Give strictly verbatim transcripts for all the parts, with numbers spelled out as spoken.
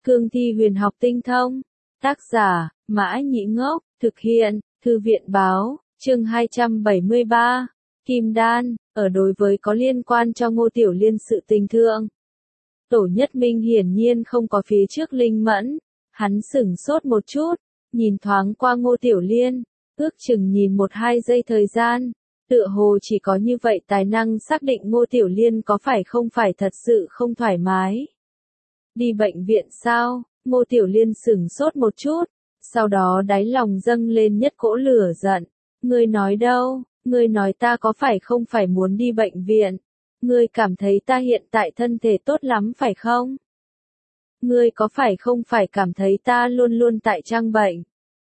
Cương thi huyền học tinh thông. Tác giả, Mã Nhĩ Ngốc, thực hiện, Thư viện báo, chương hai trăm bảy mươi ba. Kim đan, ở đối với có liên quan cho Ngô Tiểu Liên sự tình thương. Tổ Nhất Minh hiển nhiên không có phía trước linh mẫn, hắn sửng sốt một chút, nhìn thoáng qua Ngô Tiểu Liên, ước chừng nhìn một hai giây thời gian, tựa hồ chỉ có như vậy tài năng xác định Ngô Tiểu Liên có phải không phải thật sự không thoải mái. Đi bệnh viện sao? Ngô Tiểu Liên sửng sốt một chút, sau đó đáy lòng dâng lên nhất cỗ lửa giận. Ngươi nói đâu? Ngươi nói ta có phải không phải muốn đi bệnh viện? Ngươi cảm thấy ta hiện tại thân thể tốt lắm phải không? Ngươi có phải không phải cảm thấy ta luôn luôn tại trang bệnh?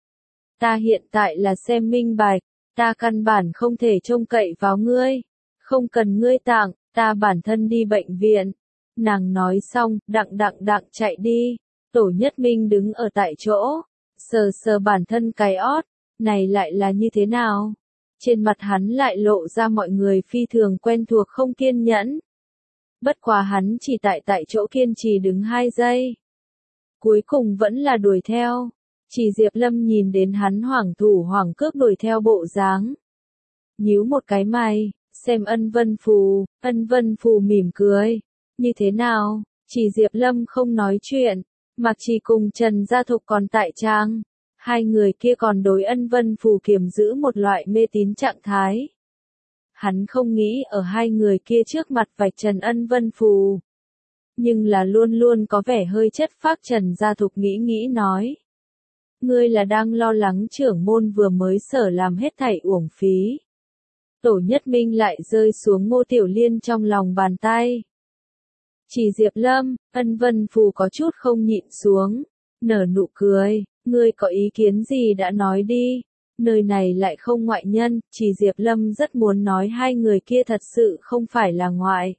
Ta hiện tại là xem minh bạch, ta căn bản không thể trông cậy vào ngươi. Không cần ngươi tặng, ta bản thân đi bệnh viện. Nàng nói xong, đặng đặng đặng chạy đi. Tổ Nhất Minh đứng ở tại chỗ, sờ sờ bản thân cái ót, này lại là như thế nào? Trên mặt hắn lại lộ ra mọi người phi thường quen thuộc không kiên nhẫn. Bất quá hắn chỉ tại tại chỗ kiên trì đứng hai giây. Cuối cùng vẫn là đuổi theo. Chỉ Diệp Lâm nhìn đến hắn hoảng thủ hoảng cước đuổi theo bộ dáng. Nhíu một cái mày, xem Ân Vân Phù, Ân Vân Phù mỉm cười. Như thế nào? Chỉ Diệp Lâm không nói chuyện. Mặc Trì cùng Trần Gia Thục còn tại trang. Hai người kia còn đối Ân Vân Phù kiềm giữ một loại mê tín trạng thái. Hắn không nghĩ ở hai người kia trước mặt vạch trần Ân Vân Phù. Nhưng là luôn luôn có vẻ hơi chất phác. Trần Gia Thục nghĩ nghĩ nói. Ngươi là đang lo lắng trưởng môn vừa mới sở làm hết thảy uổng phí. Tổ Nhất Minh lại rơi xuống Ngô Tiểu Liên trong lòng bàn tay. Chỉ Diệp Lâm, Ân Vân Phù có chút không nhịn xuống, nở nụ cười, ngươi có ý kiến gì đã nói đi, nơi này lại không ngoại nhân. Chỉ Diệp Lâm rất muốn nói hai người kia thật sự không phải là ngoại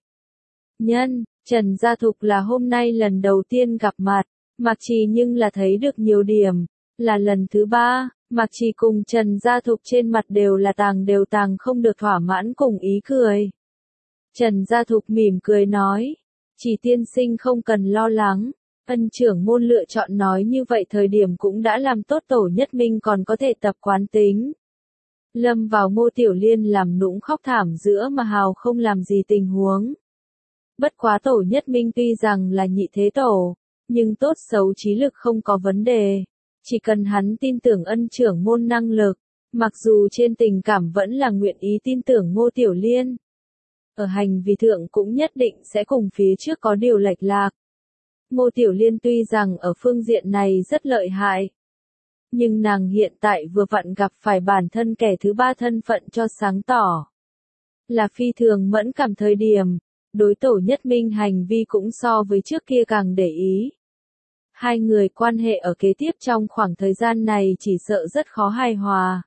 nhân. Trần Gia Thục là hôm nay lần đầu tiên gặp mặt, Mặc Trì nhưng là thấy được nhiều điểm, là lần thứ ba. Mặc Trì cùng Trần Gia Thục trên mặt đều là tàng đều tàng không được thỏa mãn cùng ý cười. Trần Gia Thục mỉm cười nói. Chỉ tiên sinh không cần lo lắng, Ân trưởng môn lựa chọn nói như vậy thời điểm cũng đã làm tốt. Tổ Nhất Minh còn có thể tập quán tính. Lâm vào Ngô Tiểu Liên làm nũng khóc thảm giữa mà hào không làm gì tình huống. Bất quá Tổ Nhất Minh tuy rằng là nhị thế tổ, nhưng tốt xấu trí lực không có vấn đề. Chỉ cần hắn tin tưởng Ân trưởng môn năng lực, mặc dù trên tình cảm vẫn là nguyện ý tin tưởng Ngô Tiểu Liên. Ở hành vi thượng cũng nhất định sẽ cùng phía trước có điều lệch lạc. Ngô Tiểu Liên tuy rằng ở phương diện này rất lợi hại, nhưng nàng hiện tại vừa vặn gặp phải bản thân kẻ thứ ba thân phận cho sáng tỏ. Là phi thường mẫn cảm thời điểm, đối Tổ Nhất Minh hành vi cũng so với trước kia càng để ý. Hai người quan hệ ở kế tiếp trong khoảng thời gian này chỉ sợ rất khó hài hòa.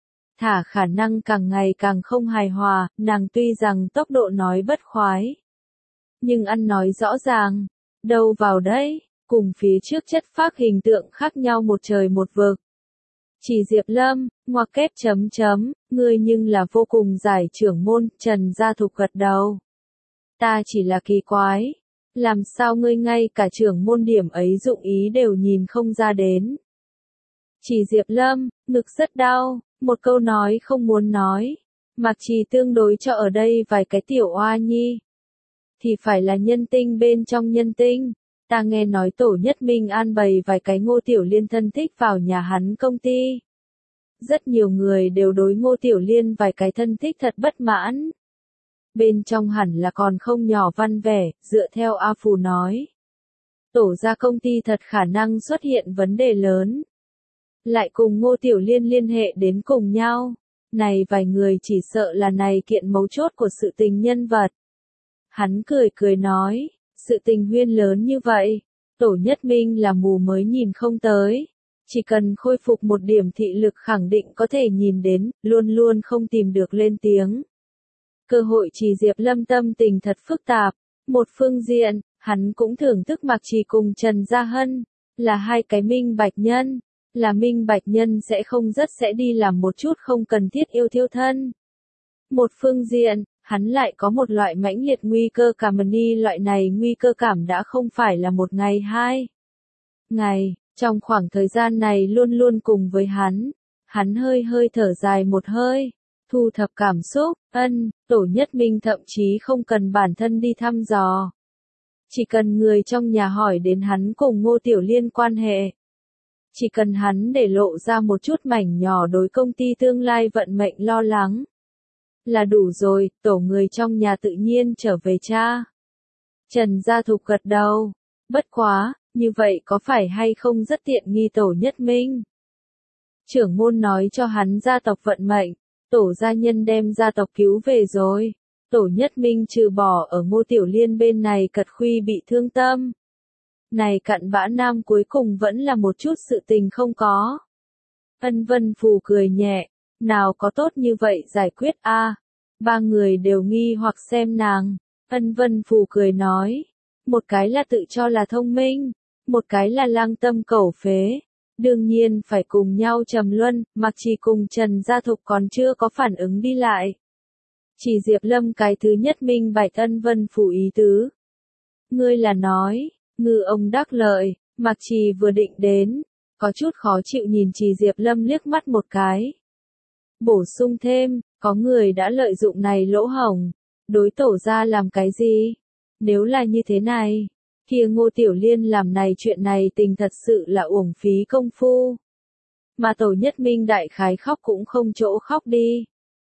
Thả khả năng càng ngày càng không hài hòa, nàng tuy rằng tốc độ nói bất khoái. Nhưng ăn nói rõ ràng, đâu vào đấy, cùng phía trước chất phác hình tượng khác nhau một trời một vực. Chỉ Diệp Lâm, ngoặc kép chấm chấm, ngươi nhưng là vô cùng giải trưởng môn. Trần Gia Thục gật đầu. Ta chỉ là kỳ quái, làm sao ngươi ngay cả trưởng môn điểm ấy dụng ý đều nhìn không ra đến. Chỉ Diệp Lâm, ngực rất đau. Một câu nói không muốn nói, Mặc Trì tương đối cho ở đây vài cái tiểu oa nhi. Thì phải là nhân tinh bên trong nhân tinh. Ta nghe nói Tổ Nhất Minh an bày vài cái Ngô Tiểu Liên thân thích vào nhà hắn công ty. Rất nhiều người đều đối Ngô Tiểu Liên vài cái thân thích thật bất mãn. Bên trong hẳn là còn không nhỏ văn vẻ, dựa theo A Phù nói. Tổ ra công ty thật khả năng xuất hiện vấn đề lớn. Lại cùng Ngô Tiểu Liên liên hệ đến cùng nhau. Này vài người chỉ sợ là này kiện mấu chốt của sự tình nhân vật. Hắn cười cười nói, sự tình huyên lớn như vậy, Tổ Nhất Minh là mù mới nhìn không tới. Chỉ cần khôi phục một điểm thị lực khẳng định có thể nhìn đến, luôn luôn không tìm được lên tiếng. Cơ hội Chỉ Diệp Lâm tâm tình thật phức tạp. Một phương diện, hắn cũng thưởng thức Mặc Trì cùng Trần Gia Hân, là hai cái minh bạch nhân. Là minh bạch nhân sẽ không rất sẽ đi làm một chút không cần thiết yêu thiêu thân. Một phương diện, hắn lại có một loại mãnh liệt nguy cơ cảm. Ni loại này nguy cơ cảm đã không phải là một ngày hai. ngày, trong khoảng thời gian này luôn luôn cùng với hắn. Hắn hơi hơi thở dài một hơi, thu thập cảm xúc, ân, Tổ Nhất Minh thậm chí không cần bản thân đi thăm dò. Chỉ cần người trong nhà hỏi đến hắn cùng Ngô Tiểu Liên quan hệ. Chỉ cần hắn để lộ ra một chút mảnh nhỏ đối công ty tương lai vận mệnh lo lắng. Là đủ rồi, tổ người trong nhà tự nhiên trở về cha. Trần Gia Thục gật đầu. Bất quá, như vậy có phải hay không rất tiện nghi Tổ Nhất Minh? Trưởng môn nói cho hắn gia tộc vận mệnh, tổ gia nhân đem gia tộc cứu về rồi. Tổ Nhất Minh trừ bỏ ở Ngô Tiểu Liên bên này cật khuy bị thương tâm. Này cặn bã nam cuối cùng vẫn là một chút sự tình không có. Ân Vân Phù cười nhẹ, nào có tốt như vậy giải quyết a? À, ba người đều nghi hoặc xem nàng. Ân Vân Phù cười nói, một cái là tự cho là thông minh, một cái là lang tâm cẩu phế. Đương nhiên phải cùng nhau trầm luân, mặc chỉ cùng Trần Gia Thục còn chưa có phản ứng đi lại. Chỉ Diệp Lâm cái thứ nhất minh bạch Ân Vân Phù ý tứ. Ngươi là nói, ngư ông đắc lợi, mặc trì vừa định đến, có chút khó chịu nhìn Trì Diệp Lâm liếc mắt một cái. Bổ sung thêm, có người đã lợi dụng này lỗ hổng, đối tổ ra làm cái gì? Nếu là như thế này, kia Ngô Tiểu Liên làm này chuyện này tình thật sự là uổng phí công phu. Mà Tổ Nhất Minh đại khái khóc cũng không chỗ khóc đi.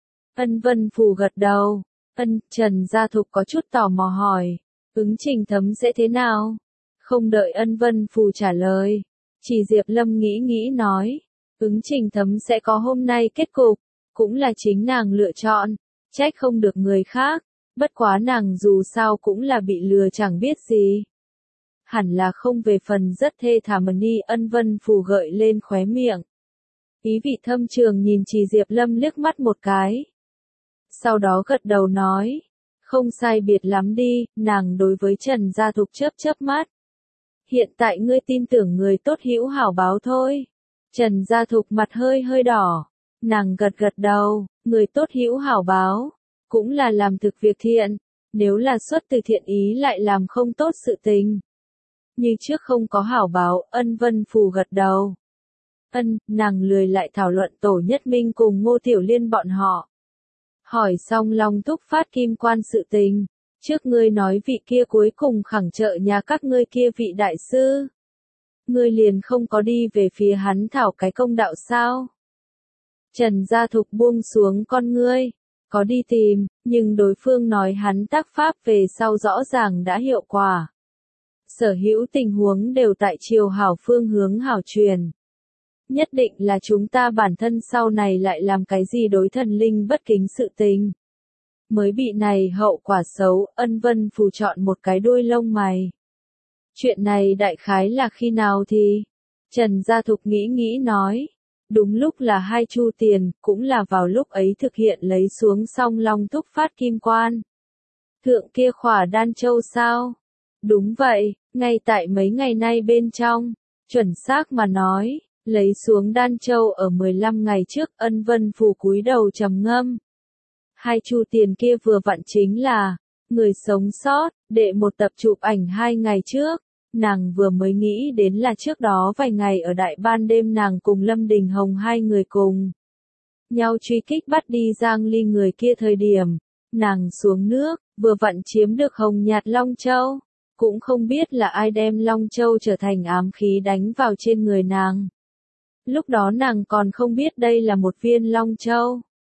Ân Vân Phù gật đầu, ân, Trần Gia Thục có chút tò mò hỏi, ứng Trình Thấm sẽ thế nào? Không đợi Ân Vân Phù trả lời, chỉ Diệp Lâm nghĩ nghĩ nói, ứng Trình Thấm sẽ có hôm nay kết cục, cũng là chính nàng lựa chọn, trách không được người khác, bất quá nàng dù sao cũng là bị lừa chẳng biết gì. Hẳn là không về phần rất thê thảm ni. Ân Vân Phù gợi lên khóe miệng. Ý vị thâm trường nhìn Trì Diệp Lâm liếc mắt một cái. Sau đó gật đầu nói, không sai biệt lắm đi, nàng đối với Trần Gia Thục chớp chớp mắt. Hiện tại ngươi tin tưởng người tốt hữu hảo báo thôi. Trần Gia Thục mặt hơi hơi đỏ, nàng gật gật đầu, người tốt hữu hảo báo, cũng là làm thực việc thiện, nếu là xuất từ thiện ý lại làm không tốt sự tình. Như trước không có hảo báo, Ân Vân Phù gật đầu. Ân, nàng lười lại thảo luận Tổ Nhất Minh cùng Ngô Tiểu Liên bọn họ. Hỏi xong Long Thúc Phát Kim Quan sự tình, trước ngươi nói vị kia cuối cùng khẳng trợ nhà các ngươi kia vị đại sư. Ngươi liền không có đi về phía hắn thảo cái công đạo sao? Trần Gia Thục buông xuống con ngươi, có đi tìm, nhưng đối phương nói hắn tác pháp về sau rõ ràng đã hiệu quả. Sở hữu tình huống đều tại chiều hảo phương hướng hảo truyền. Nhất định là chúng ta bản thân sau này lại làm cái gì đối thần linh bất kính sự tình. Mới bị này hậu quả xấu, Ân Vân Phù chọn một cái đuôi lông mày. Chuyện này đại khái là khi nào thì? Trần Gia Thục nghĩ nghĩ nói. Đúng lúc là hai chu tiền, cũng là vào lúc ấy thực hiện lấy xuống song Long Thúc Phát Kim Quan. Thượng kia khỏa đan châu sao? Đúng vậy, ngay tại mấy ngày nay bên trong, chuẩn xác mà nói, lấy xuống đan châu ở mười lăm ngày trước. Ân Vân Phù cúi đầu trầm ngâm. Hai chu tiền kia vừa vặn chính là, người sống sót, đệ một tập chụp ảnh hai ngày trước. Nàng vừa mới nghĩ đến là trước đó vài ngày ở đại ban đêm nàng cùng Lâm Đình Hồng hai người cùng nhau truy kích bắt đi Giang Ly người kia thời điểm, nàng xuống nước, vừa vặn chiếm được hồng nhạt Long Châu, cũng không biết là ai đem Long Châu trở thành ám khí đánh vào trên người nàng. Lúc đó nàng còn không biết đây là một viên Long Châu,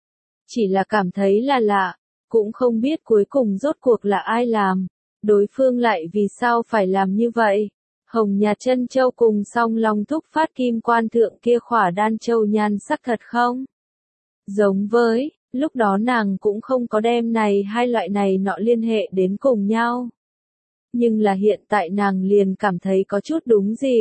chỉ là cảm thấy là lạ, cũng không biết cuối cùng rốt cuộc là ai làm. Đối phương lại vì sao phải làm như vậy? Hồng nhạt chân châu cùng song Long Thúc Phát Kim Quan thượng kia khỏa đan châu nhan sắc thật không? Giống với, lúc đó nàng cũng không có đem này hai loại này nọ liên hệ đến cùng nhau. Nhưng là hiện tại nàng liền cảm thấy có chút đúng dịp.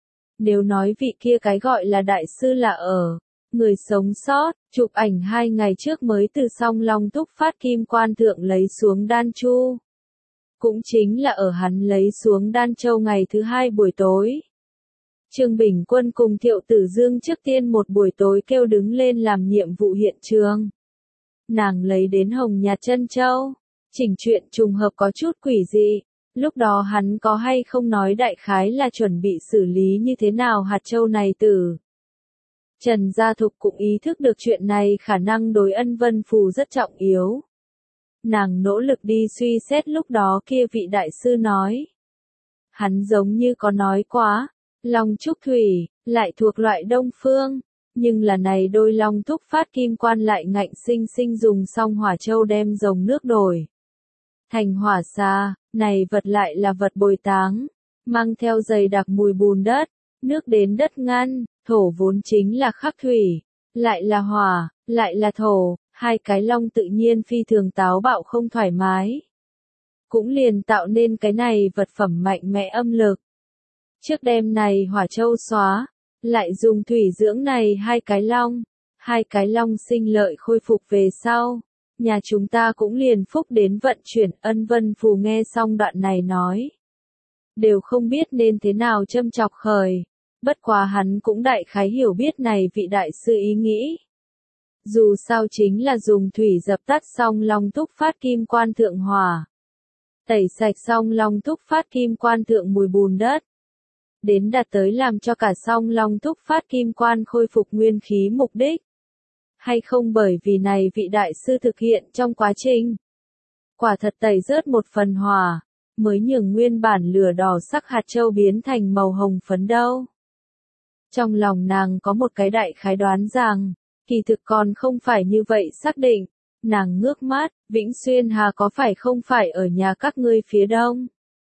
Nếu nói vị kia cái gọi là đại sư là ở, người sống sót, chụp ảnh hai ngày trước mới từ song Long Thúc Phát Kim Quan thượng lấy xuống đan chu. Cũng chính là ở hắn lấy xuống đan châu ngày thứ hai buổi tối. Trương Bình Quân cùng Thiệu Tử Dương trước tiên một buổi tối kêu đứng lên làm nhiệm vụ hiện trường. Nàng lấy đến hồng nhạt chân châu. Chỉnh chuyện trùng hợp có chút quỷ dị. Lúc đó hắn có hay không nói đại khái là chuẩn bị xử lý như thế nào hạt châu này tử. Trần Gia Thục cũng ý thức được chuyện này khả năng đối Ân Vân Phù rất trọng yếu. Nàng nỗ lực đi suy xét lúc đó kia vị đại sư nói. Hắn giống như có nói quá, long trúc thủy, lại thuộc loại đông phương, nhưng là này đôi long thúc phát kim quan lại ngạnh sinh sinh dùng xong hỏa châu đem dòng nước đổi. Thành hỏa xa, này vật lại là vật bồi táng, mang theo dày đặc mùi bùn đất, nước đến đất ngăn, thổ vốn chính là khắc thủy, lại là hỏa, lại là thổ, hai cái long tự nhiên phi thường táo bạo không thoải mái. Cũng liền tạo nên cái này vật phẩm mạnh mẽ âm lực. Trước đêm này hỏa châu xóa, lại dùng thủy dưỡng này hai cái long, hai cái long sinh lợi khôi phục về sau. Nhà chúng ta cũng liền phúc đến vận chuyển. Ân Vân Phù nghe xong đoạn này nói. Đều không biết nên thế nào châm chọc khởi. Bất quá hắn cũng đại khái hiểu biết này vị đại sư ý nghĩ. Dù sao chính là dùng thủy dập tắt xong long thúc phát kim quan thượng hỏa. Tẩy sạch xong long thúc phát kim quan thượng mùi bùn đất. Đến đạt tới làm cho cả song long thúc phát kim quan khôi phục nguyên khí mục đích. Hay không bởi vì này vị đại sư thực hiện trong quá trình. Quả thật tẩy rớt một phần hỏa, mới nhường nguyên bản lửa đỏ sắc hạt châu biến thành màu hồng phấn đâu. Trong lòng nàng có một cái đại khái đoán rằng, kỳ thực còn không phải như vậy xác định. Nàng ngước mắt, Vĩnh Xuyên Hà có phải không phải ở nhà các ngươi phía đông?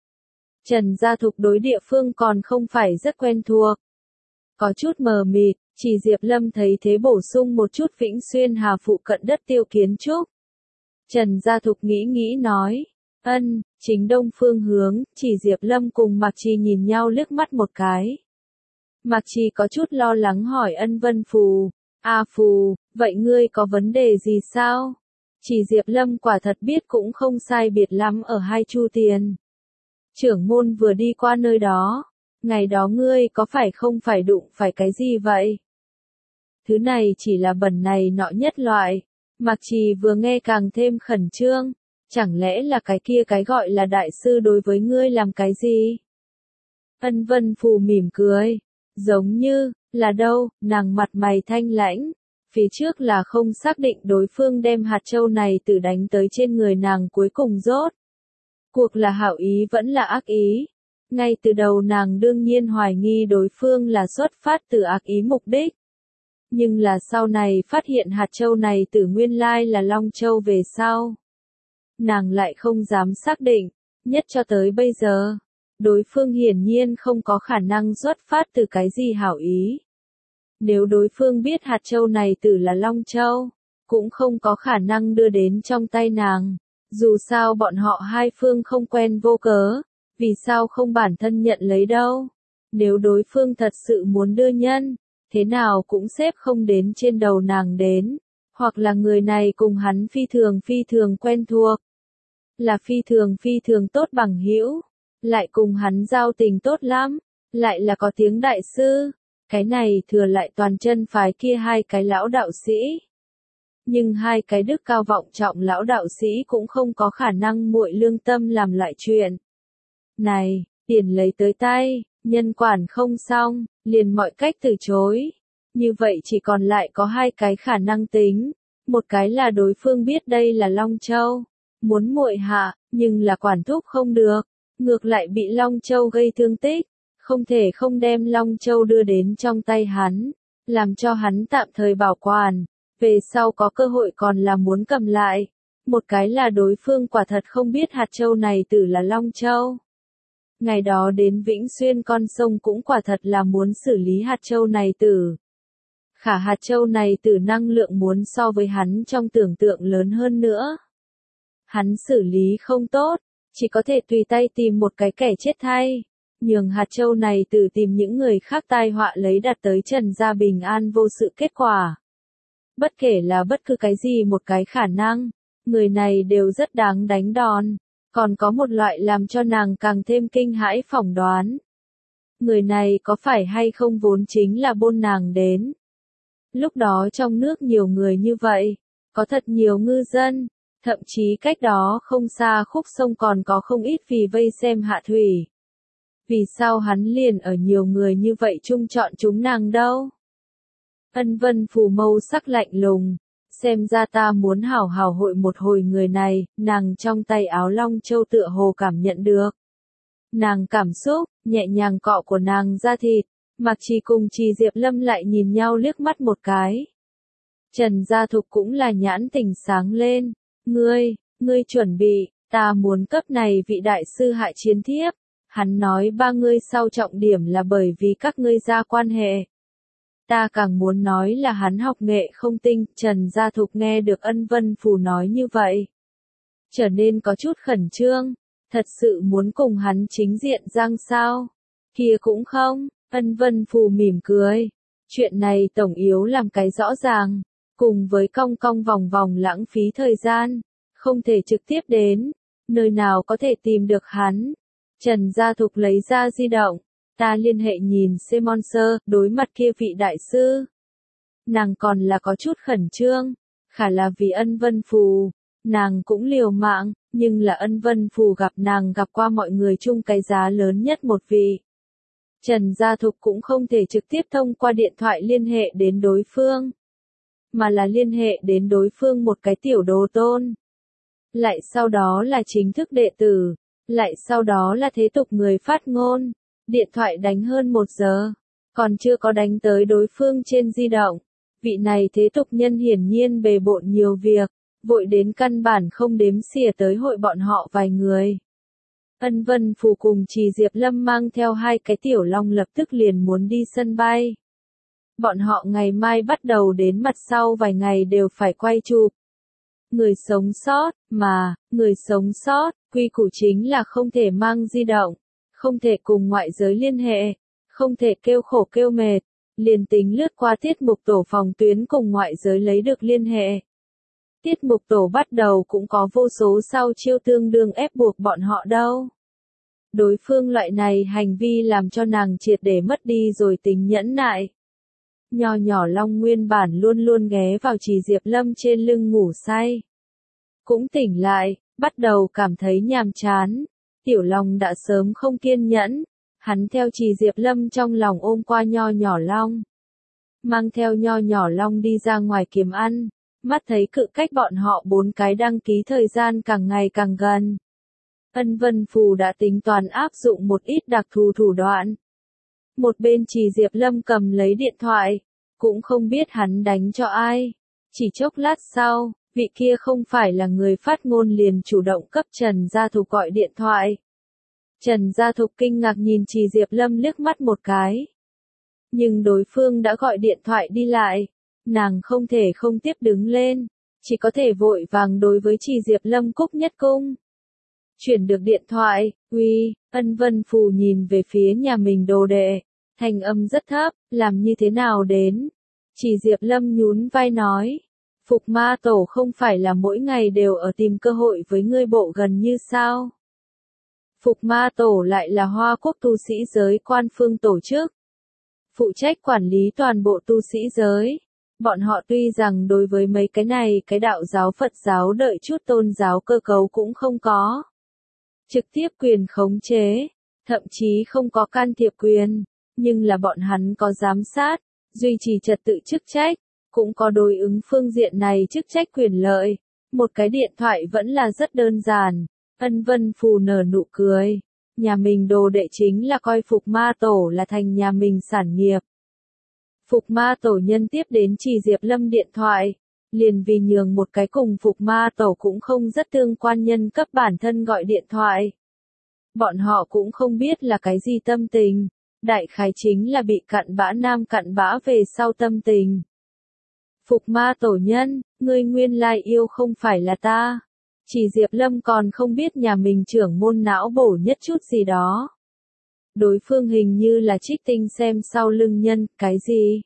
Trần Gia Thục đối địa phương còn không phải rất quen thuộc. Có chút mờ mịt, chỉ Diệp Lâm thấy thế bổ sung một chút Vĩnh Xuyên Hà phụ cận đất tiêu kiến trúc. Trần Gia Thục nghĩ nghĩ nói, ân, chính đông phương hướng, chỉ Diệp Lâm cùng Mạc Trì nhìn nhau liếc mắt một cái. Mạc Trì có chút lo lắng hỏi Ân Vân Phù, A Phù, vậy ngươi có vấn đề gì sao? Chỉ Diệp Lâm quả thật biết cũng không sai biệt lắm ở hai chu tiền. Trưởng môn vừa đi qua nơi đó, ngày đó ngươi có phải không phải đụng phải cái gì vậy? Thứ này chỉ là bẩn này nọ nhất loại. Mạc Trì vừa nghe càng thêm khẩn trương, chẳng lẽ là cái kia cái gọi là đại sư đối với ngươi làm cái gì? Ân Vân Phù mỉm cười, giống như, là đâu, nàng mặt mày thanh lãnh, phía trước là không xác định đối phương đem hạt châu này tự đánh tới trên người nàng cuối cùng rốt. Cuộc là hảo ý vẫn là ác ý. Ngay từ đầu nàng đương nhiên hoài nghi đối phương là xuất phát từ ác ý mục đích. Nhưng là sau này phát hiện hạt châu này từ nguyên lai là Long Châu về sau. Nàng lại không dám xác định, nhất cho tới bây giờ. Đối phương hiển nhiên không có khả năng xuất phát từ cái gì hảo ý. Nếu đối phương biết hạt châu này từ là Long Châu, cũng không có khả năng đưa đến trong tay nàng. Dù sao bọn họ hai phương không quen vô cớ, vì sao không bản thân nhận lấy đâu. Nếu đối phương thật sự muốn đưa nhân, thế nào cũng xếp không đến trên đầu nàng đến, hoặc là người này cùng hắn phi thường phi thường quen thuộc, là phi thường phi thường tốt bằng hữu, lại cùng hắn giao tình tốt lắm, lại là có tiếng đại sư, cái này thừa lại toàn chân phái kia hai cái lão đạo sĩ. Nhưng hai cái đức cao vọng trọng lão đạo sĩ cũng không có khả năng muội lương tâm làm lại chuyện. Này, tiền lấy tới tay, nhân quản không xong, liền mọi cách từ chối. Như vậy chỉ còn lại có hai cái khả năng tính. Một cái là đối phương biết đây là Long Châu, muốn muội hạ, nhưng là quản thúc không được. Ngược lại bị Long Châu gây thương tích, không thể không đem Long Châu đưa đến trong tay hắn, làm cho hắn tạm thời bảo quản. Về sau có cơ hội còn là muốn cầm lại. Một cái là đối phương quả thật không biết hạt châu này tử là Long Châu. Ngày đó đến Vĩnh Xuyên con sông cũng quả thật là muốn xử lý hạt châu này tử. Khả hạt châu này tử năng lượng muốn so với hắn trong tưởng tượng lớn hơn nữa. Hắn xử lý không tốt, chỉ có thể tùy tay tìm một cái kẻ chết thay. Nhường hạt châu này tử tìm những người khác tai họa lấy đặt tới Trần gia bình an vô sự kết quả. Bất kể là bất cứ cái gì một cái khả năng, người này đều rất đáng đánh đòn. Còn có một loại làm cho nàng càng thêm kinh hãi phỏng đoán. Người này có phải hay không vốn chính là bôn nàng đến. Lúc đó trong nước nhiều người như vậy, có thật nhiều ngư dân, Thậm chí cách đó không xa khúc sông còn có không ít vì vây xem Hạ Thủy. Vì sao hắn liền ở nhiều người như vậy chung chọn chúng nàng đâu? Ân Vân Phù mâu sắc lạnh lùng, xem ra ta muốn hảo hảo hội một hồi người này, nàng trong tay áo long châu tựa hồ cảm nhận được. Nàng cảm xúc, nhẹ nhàng cọ của nàng da thịt, Mạc Trì cùng Trì Diệp Lâm lại nhìn nhau liếc mắt một cái. Trần Gia Thục cũng là nhãn tình sáng lên, ngươi, ngươi chuẩn bị, ta muốn cấp này vị đại sư hại chiến thiếp. Hắn nói ba ngươi sau trọng điểm là bởi vì các ngươi ra quan hệ. Ta càng muốn nói là hắn học nghệ không tinh, Trần Gia Thục nghe được Ân Vân Phù nói như vậy. Trở nên có chút khẩn trương, thật sự muốn cùng hắn chính diện giang sao? Kia cũng không, Ân Vân Phù mỉm cười. Chuyện này tổng yếu làm cái rõ ràng, cùng với cong cong vòng vòng lãng phí thời gian, không thể trực tiếp đến, nơi nào có thể tìm được hắn. Trần Gia Thục lấy ra di động, ta liên hệ nhìn Simon Sơ, đối mặt kia vị đại sư. Nàng còn là có chút khẩn trương, khả là vì Ân Vân Phù, nàng cũng liều mạng, nhưng là Ân Vân Phù gặp nàng gặp qua mọi người chung cái giá lớn nhất một vị. Trần Gia Thục cũng không thể trực tiếp thông qua điện thoại liên hệ đến đối phương, mà là liên hệ đến đối phương một cái tiểu đồ tôn. Lại sau đó là chính thức đệ tử. Lại sau đó là thế tục người phát ngôn, điện thoại đánh hơn một giờ, còn chưa có đánh tới đối phương trên di động. Vị này thế tục nhân hiển nhiên bề bộn nhiều việc, vội đến căn bản không đếm xỉa tới hội bọn họ vài người. Ân Vân Phù cùng Trì Diệp Lâm mang theo hai cái tiểu long lập tức liền muốn đi sân bay. Bọn họ ngày mai bắt đầu đến mặt sau vài ngày đều phải quay chụp. Người sống sót, mà, người sống sót, quy củ chính là không thể mang di động, không thể cùng ngoại giới liên hệ, không thể kêu khổ kêu mệt, liền tính lướt qua tiết mục tổ phòng tuyến cùng ngoại giới lấy được liên hệ. Tiết mục tổ bắt đầu cũng có vô số sau chiêu tương đương ép buộc bọn họ đâu. Đối phương loại này hành vi làm cho nàng triệt để mất đi rồi tính nhẫn nại. Nho nhỏ Long nguyên bản luôn luôn ghé vào Trì Diệp Lâm trên lưng ngủ say. Cũng tỉnh lại, bắt đầu cảm thấy nhàm chán. Tiểu Long đã sớm không kiên nhẫn. Hắn theo Trì Diệp Lâm trong lòng ôm qua nho nhỏ Long. Mang theo nho nhỏ Long đi ra ngoài kiếm ăn. Mắt thấy cự cách bọn họ bốn cái đăng ký thời gian càng ngày càng gần. Ân Vân Phù đã tính toán áp dụng một ít đặc thù thủ đoạn. Một bên Trì Diệp Lâm cầm lấy điện thoại, cũng không biết hắn đánh cho ai. Chỉ chốc lát sau, vị kia không phải là người phát ngôn liền chủ động cấp Trần Gia Thục gọi điện thoại. Trần Gia Thục kinh ngạc nhìn Trì Diệp Lâm liếc mắt một cái. Nhưng đối phương đã gọi điện thoại đi lại, nàng không thể không tiếp đứng lên, chỉ có thể vội vàng đối với Trì Diệp Lâm cúc nhất cung. Chuyển được điện thoại, uy, Ân Vân Phù nhìn về phía nhà mình đồ đệ, thanh âm rất thấp, làm như thế nào đến? Trì Diệp Lâm nhún vai nói, Phục Ma Tổ không phải là mỗi ngày đều ở tìm cơ hội với ngươi bộ gần như sao? Phục Ma Tổ lại là Hoa Quốc tu sĩ giới quan phương tổ chức, phụ trách quản lý toàn bộ tu sĩ giới. Bọn họ tuy rằng đối với mấy cái này cái đạo giáo Phật giáo đợi chút tôn giáo cơ cấu cũng không có trực tiếp quyền khống chế, thậm chí không có can thiệp quyền, nhưng là bọn hắn có giám sát, duy trì trật tự chức trách, cũng có đối ứng phương diện này chức trách quyền lợi. Một cái điện thoại vẫn là rất đơn giản. Ân Vân Phù nở nụ cười, nhà mình đồ đệ chính là coi Phục Ma Tổ là thành nhà mình sản nghiệp. Phục Ma Tổ nhân tiếp đến Trì Diệp Lâm điện thoại, liền vì nhường một cái cùng Phục Ma Tổ cũng không rất tương quan nhân cấp bản thân gọi điện thoại. Bọn họ cũng không biết là cái gì tâm tình, đại khái chính là bị cặn bã nam cặn bã về sau tâm tình. Phục Ma Tổ nhân, ngươi nguyên lai yêu không phải là ta. Trì Diệp Lâm còn không biết nhà mình trưởng môn não bổ nhất chút gì đó. Đối phương hình như là Trích Tinh xem sau lưng nhân, cái gì?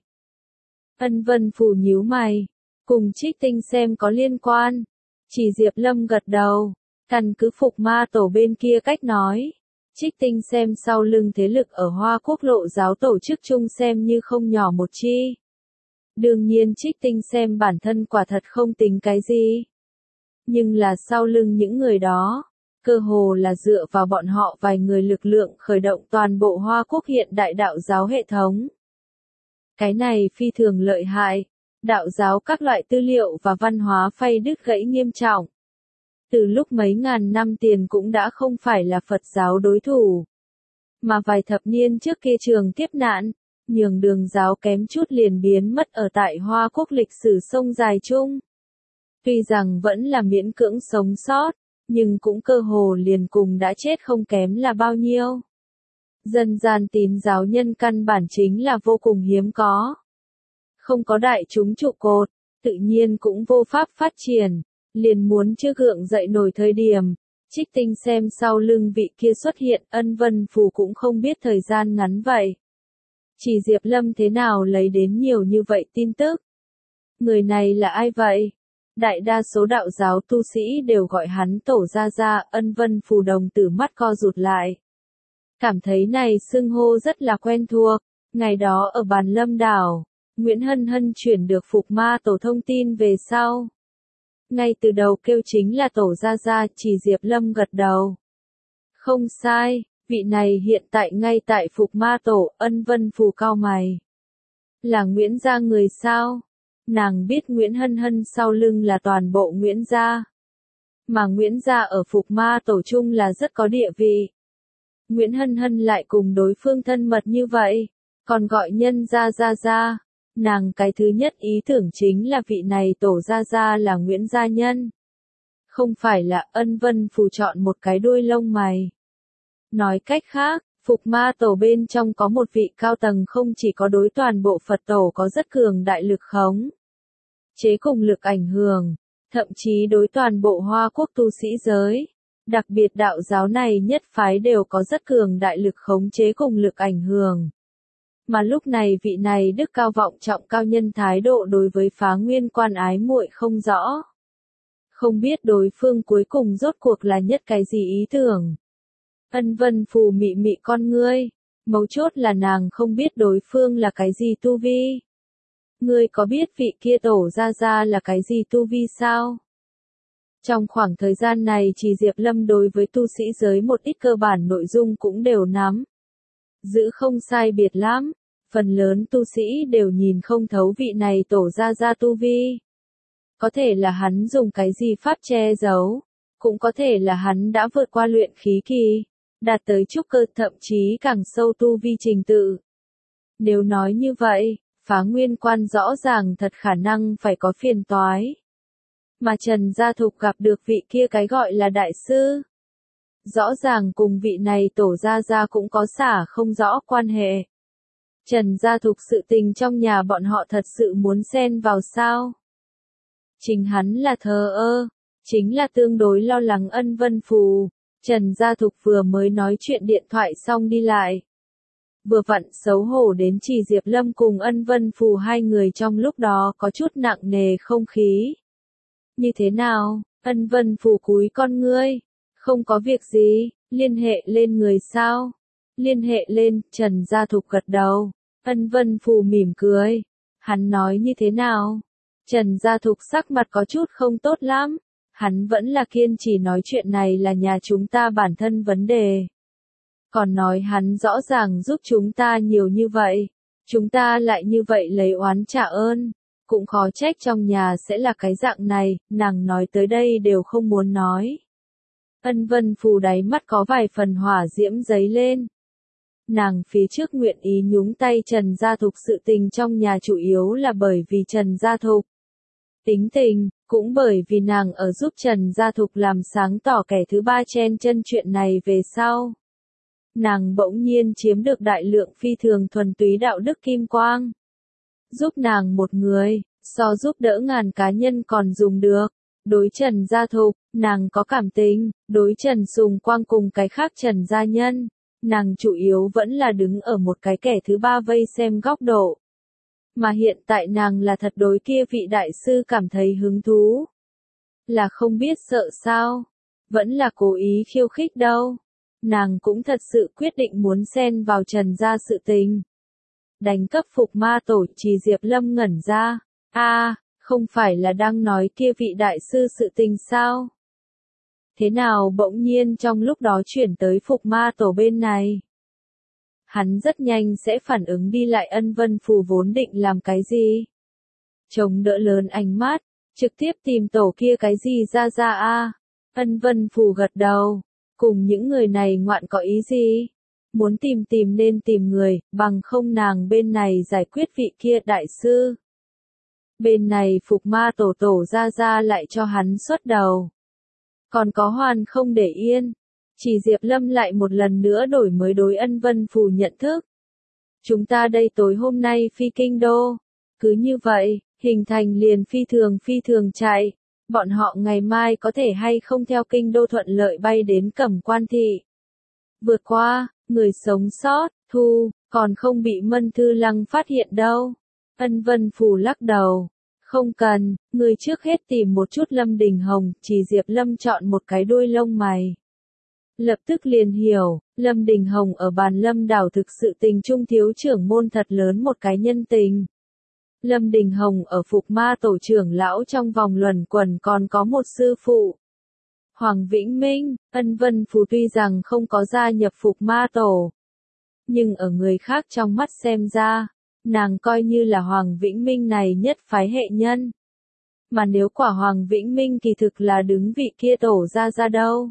Ân Vân Phù nhíu mày, cùng Trích Tinh xem có liên quan. Trì Diệp Lâm gật đầu, căn cứ Phục Ma Tổ bên kia cách nói. Trích Tinh xem sau lưng thế lực ở Hoa Quốc Lộ giáo tổ chức chung xem như không nhỏ một chi. Đương nhiên Trích Tinh xem bản thân quả thật không tính cái gì. Nhưng là sau lưng những người đó, cơ hồ là dựa vào bọn họ vài người lực lượng khởi động toàn bộ Hoa Quốc hiện đại đạo giáo hệ thống. Cái này phi thường lợi hại, đạo giáo các loại tư liệu và văn hóa phay đứt gãy nghiêm trọng. Từ lúc mấy ngàn năm tiền cũng đã không phải là Phật giáo đối thủ. Mà vài thập niên trước kia trường kiếp nạn, nhường đường giáo kém chút liền biến mất ở tại Hoa Quốc lịch sử sông dài chung. Tuy rằng vẫn là miễn cưỡng sống sót, nhưng cũng cơ hồ liền cùng đã chết không kém là bao nhiêu. Dân gian tín giáo nhân căn bản chính là vô cùng hiếm có. Không có đại chúng trụ cột, tự nhiên cũng vô pháp phát triển, liền muốn chưa gượng dậy nổi thời điểm. Trích Tinh xem sau lưng vị kia xuất hiện, Ân Vân Phù cũng không biết thời gian ngắn vậy. Chỉ Diệp Lâm thế nào lấy đến nhiều như vậy tin tức? Người này là ai vậy? Đại đa số đạo giáo tu sĩ đều gọi hắn tổ gia gia, Ân Vân Phù đồng tử mắt co rụt lại. Cảm thấy này xưng hô rất là quen thuộc. Ngày đó ở Bàn Lâm Đảo, Nguyễn Hân Hân chuyển được Phục Ma Tổ thông tin về sau. Ngay từ đầu kêu chính là tổ gia gia, Chỉ Diệp Lâm gật đầu. Không sai, vị này hiện tại ngay tại Phục Ma Tổ, Ân Vân Phù cau mày. Là Nguyễn gia người sao? Nàng biết Nguyễn Hân Hân sau lưng là toàn bộ Nguyễn gia. Mà Nguyễn gia ở Phục Ma Tổ chung là rất có địa vị. Nguyễn Hân Hân lại cùng đối phương thân mật như vậy, còn gọi nhân gia gia gia. Nàng cái thứ nhất ý tưởng chính là vị này tổ gia gia là Nguyễn gia nhân. Không phải là Ân Vân Phù chọn một cái đuôi lông mày. Nói cách khác, Phục Ma Tổ bên trong có một vị cao tầng không chỉ có đối toàn bộ Phật tổ có rất cường đại lực khống chế cùng lực ảnh hưởng, thậm chí đối toàn bộ Hoa Quốc tu sĩ giới, đặc biệt đạo giáo này nhất phái đều có rất cường đại lực khống chế cùng lực ảnh hưởng. Mà lúc này vị này đức cao vọng trọng cao nhân thái độ đối với Phá Nguyên Quan ái muội không rõ. Không biết đối phương cuối cùng rốt cuộc là nhất cái gì ý tưởng. Ân Vân Phù mị mị con ngươi, mấu chốt là nàng không biết đối phương là cái gì tu vi. Ngươi có biết vị kia tổ gia gia là cái gì tu vi sao? Trong khoảng thời gian này Chỉ Diệp Lâm đối với tu sĩ giới một ít cơ bản nội dung cũng đều nắm giữ không sai biệt lắm, phần lớn tu sĩ đều nhìn không thấu vị này tổ gia gia tu vi. Có thể là hắn dùng cái gì pháp che giấu, cũng có thể là hắn đã vượt qua luyện khí kỳ, đạt tới trúc cơ thậm chí càng sâu tu vi trình tự. Nếu nói như vậy, Phá Nguyên Quan rõ ràng thật khả năng phải có phiền toái. Mà Trần Gia Thục gặp được vị kia cái gọi là đại sư. Rõ ràng cùng vị này tổ gia gia cũng có xả không rõ quan hệ. Trần Gia Thục sự tình trong nhà bọn họ thật sự muốn xen vào sao? Chính hắn là thờ ơ, chính là tương đối lo lắng Ân Vân Phù. Trần Gia Thục vừa mới nói chuyện điện thoại xong đi lại. Vừa vặn xấu hổ đến Chỉ Diệp Lâm cùng Ân Vân Phù hai người trong lúc đó có chút nặng nề không khí. Như thế nào? Ân Vân Phù cúi con ngươi. Không có việc gì, liên hệ lên người sao? Liên hệ lên, Trần Gia Thục gật đầu. Ân Vân Phù mỉm cười. Hắn nói như thế nào? Trần Gia Thục sắc mặt có chút không tốt lắm. Hắn vẫn là kiên trì nói chuyện này là nhà chúng ta bản thân vấn đề. Còn nói hắn rõ ràng giúp chúng ta nhiều như vậy. Chúng ta lại như vậy lấy oán trả ơn. Cũng khó trách trong nhà sẽ là cái dạng này, nàng nói tới đây đều không muốn nói. Ân Vân Phù đáy mắt có vài phần hỏa diễm dấy lên. Nàng phía trước nguyện ý nhúng tay Trần Gia Thục sự tình trong nhà chủ yếu là bởi vì Trần Gia Thục tính tình, cũng bởi vì nàng ở giúp Trần Gia Thục làm sáng tỏ kẻ thứ ba chen chân chuyện này về sau. Nàng bỗng nhiên chiếm được đại lượng phi thường thuần túy đạo đức kim quang. Giúp nàng một người, so giúp đỡ ngàn cá nhân còn dùng được. Đối Trần Gia Thục, nàng có cảm tình, đối Trần Sùng Quang cùng cái khác Trần Gia Nhân, nàng chủ yếu vẫn là đứng ở một cái kẻ thứ ba vây xem góc độ. Mà hiện tại nàng là thật đối kia vị đại sư cảm thấy hứng thú. Là không biết sợ sao, vẫn là cố ý khiêu khích đâu. Nàng cũng thật sự quyết định muốn xen vào Trần Gia sự tình. Đánh cấp Phục Ma Tổ, Chỉ Diệp Lâm ngẩn ra. A, Không phải là đang nói kia vị đại sư sự tình sao? Thế nào bỗng nhiên trong lúc đó chuyển tới Phục Ma Tổ bên này? Hắn rất nhanh sẽ phản ứng đi lại Ân Vân Phù vốn định làm cái gì? Chống đỡ lớn ánh mắt, trực tiếp tìm tổ kia cái gì ra ra a? Ân Vân Phù gật đầu, cùng những người này ngoạn có ý gì? Muốn tìm tìm nên tìm người, bằng không nàng bên này giải quyết vị kia đại sư. Bên này Phục Ma Tổ tổ ra ra lại cho hắn xuất đầu. Còn có hoàn không để yên. Chỉ Diệp Lâm lại một lần nữa đổi mới đối Ân Vân Phù nhận thức. Chúng ta đây tối hôm nay phi kinh đô. Cứ như vậy, hình thành liền phi thường phi thường chạy. Bọn họ ngày mai có thể hay không theo kinh đô thuận lợi bay đến Cẩm Quan Thị. Vượt qua, người sống sót, thu, còn không bị Mân Thư Lăng phát hiện đâu. Ân Vân Phù lắc đầu. Không cần, người trước hết tìm một chút Lâm Đình Hồng, chỉ Diệp Lâm chọn một cái đuôi lông mày. Lập tức liền hiểu, Lâm Đình Hồng ở bàn Lâm đảo thực sự tình trung thiếu trưởng môn thật lớn một cái nhân tình. Lâm Đình Hồng ở Phục Ma Tổ trưởng lão trong vòng luẩn quẩn còn có một sư phụ. Hoàng Vĩnh Minh, Ân Vân Phù tuy rằng không có gia nhập Phục Ma Tổ. Nhưng ở người khác trong mắt xem ra, nàng coi như là Hoàng Vĩnh Minh này nhất phái hệ nhân. Mà nếu quả Hoàng Vĩnh Minh kỳ thực là đứng vị kia tổ ra ra đâu.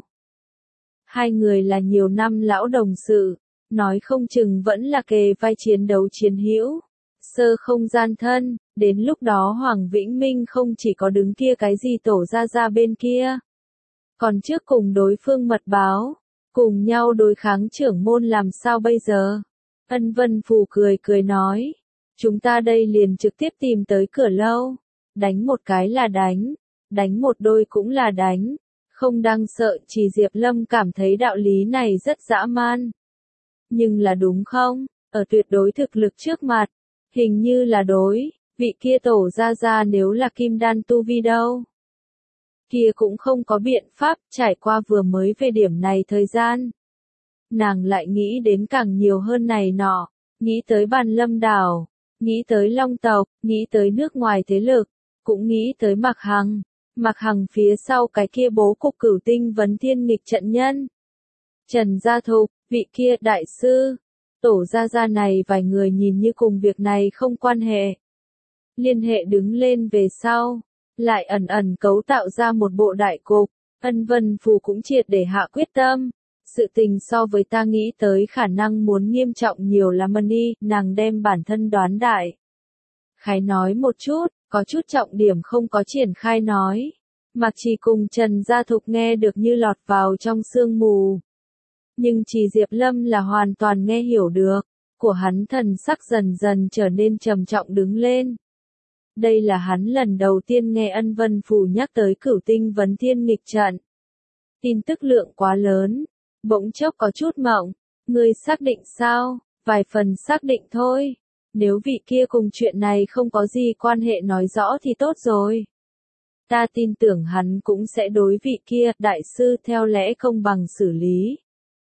Hai người là nhiều năm lão đồng sự, nói không chừng vẫn là kề vai chiến đấu chiến hữu, sơ không gian thân, đến lúc đó Hoàng Vĩnh Minh không chỉ có đứng kia cái gì tổ ra ra bên kia. Còn trước cùng đối phương mật báo, cùng nhau đối kháng trưởng môn làm sao bây giờ? Ân Vân Phù cười cười nói, chúng ta đây liền trực tiếp tìm tới cửa lâu, đánh một cái là đánh, đánh một đôi cũng là đánh. Không đang sợ, chỉ Diệp Lâm cảm thấy đạo lý này rất dã man. Nhưng là đúng không? Ở tuyệt đối thực lực trước mặt, hình như là đối, vị kia tổ ra ra nếu là kim đan tu vi đâu. Kia cũng không có biện pháp, trải qua vừa mới về điểm này thời gian. Nàng lại nghĩ đến càng nhiều hơn này nọ, nghĩ tới bàn Lâm đảo, nghĩ tới Long tộc, nghĩ tới nước ngoài thế lực, cũng nghĩ tới Mạc Hằng. Mạc Hằng phía sau cái kia bố cục Cửu Tinh vấn thiên nghịch trận nhân. Trần Gia Thục, vị kia đại sư, tổ gia gia này vài người nhìn như cùng việc này không quan hệ. Liên hệ đứng lên về sau, lại ẩn ẩn cấu tạo ra một bộ đại cục, Ân Vân Phù cũng triệt để hạ quyết tâm. Sự tình so với ta nghĩ tới khả năng muốn nghiêm trọng nhiều lắm đi, nàng đem bản thân đoán đại. Khái nói một chút. Có chút trọng điểm không có triển khai nói. Mặc chỉ cùng Trần Gia Thục nghe được như lọt vào trong sương mù. Nhưng chỉ Diệp Lâm là hoàn toàn nghe hiểu được. Của hắn thần sắc dần dần trở nên trầm trọng đứng lên. Đây là hắn lần đầu tiên nghe Ân Vân Phù nhắc tới Cửu Tinh vấn thiên nghịch trận. Tin tức lượng quá lớn. Bỗng chốc có chút mộng. Ngươi xác định sao? Vài phần xác định thôi. Nếu vị kia cùng chuyện này không có gì quan hệ nói rõ thì tốt rồi. Ta tin tưởng hắn cũng sẽ đối vị kia, đại sư theo lẽ công bằng xử lý.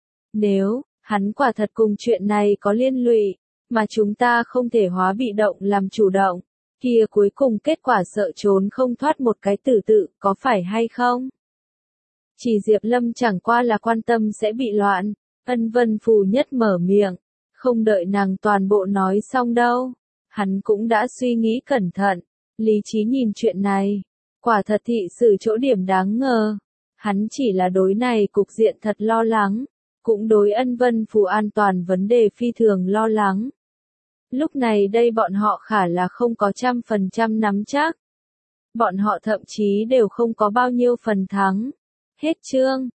Nếu, hắn quả thật cùng chuyện này có liên lụy, mà chúng ta không thể hóa bị động làm chủ động, kia cuối cùng kết quả sợ trốn không thoát một cái tử tự, có phải hay không? Chỉ Diệp Lâm chẳng qua là quan tâm sẽ bị loạn, Ân Vân Phù nhất mở miệng. Không đợi nàng toàn bộ nói xong đâu. Hắn cũng đã suy nghĩ cẩn thận. Lý trí nhìn chuyện này. Quả thật thị sự chỗ điểm đáng ngờ. Hắn chỉ là đối này cục diện thật lo lắng. Cũng đối Ân Vân Phù an toàn vấn đề phi thường lo lắng. Lúc này đây bọn họ khả là không có trăm phần trăm nắm chắc. Bọn họ thậm chí đều không có bao nhiêu phần thắng. Hết chương.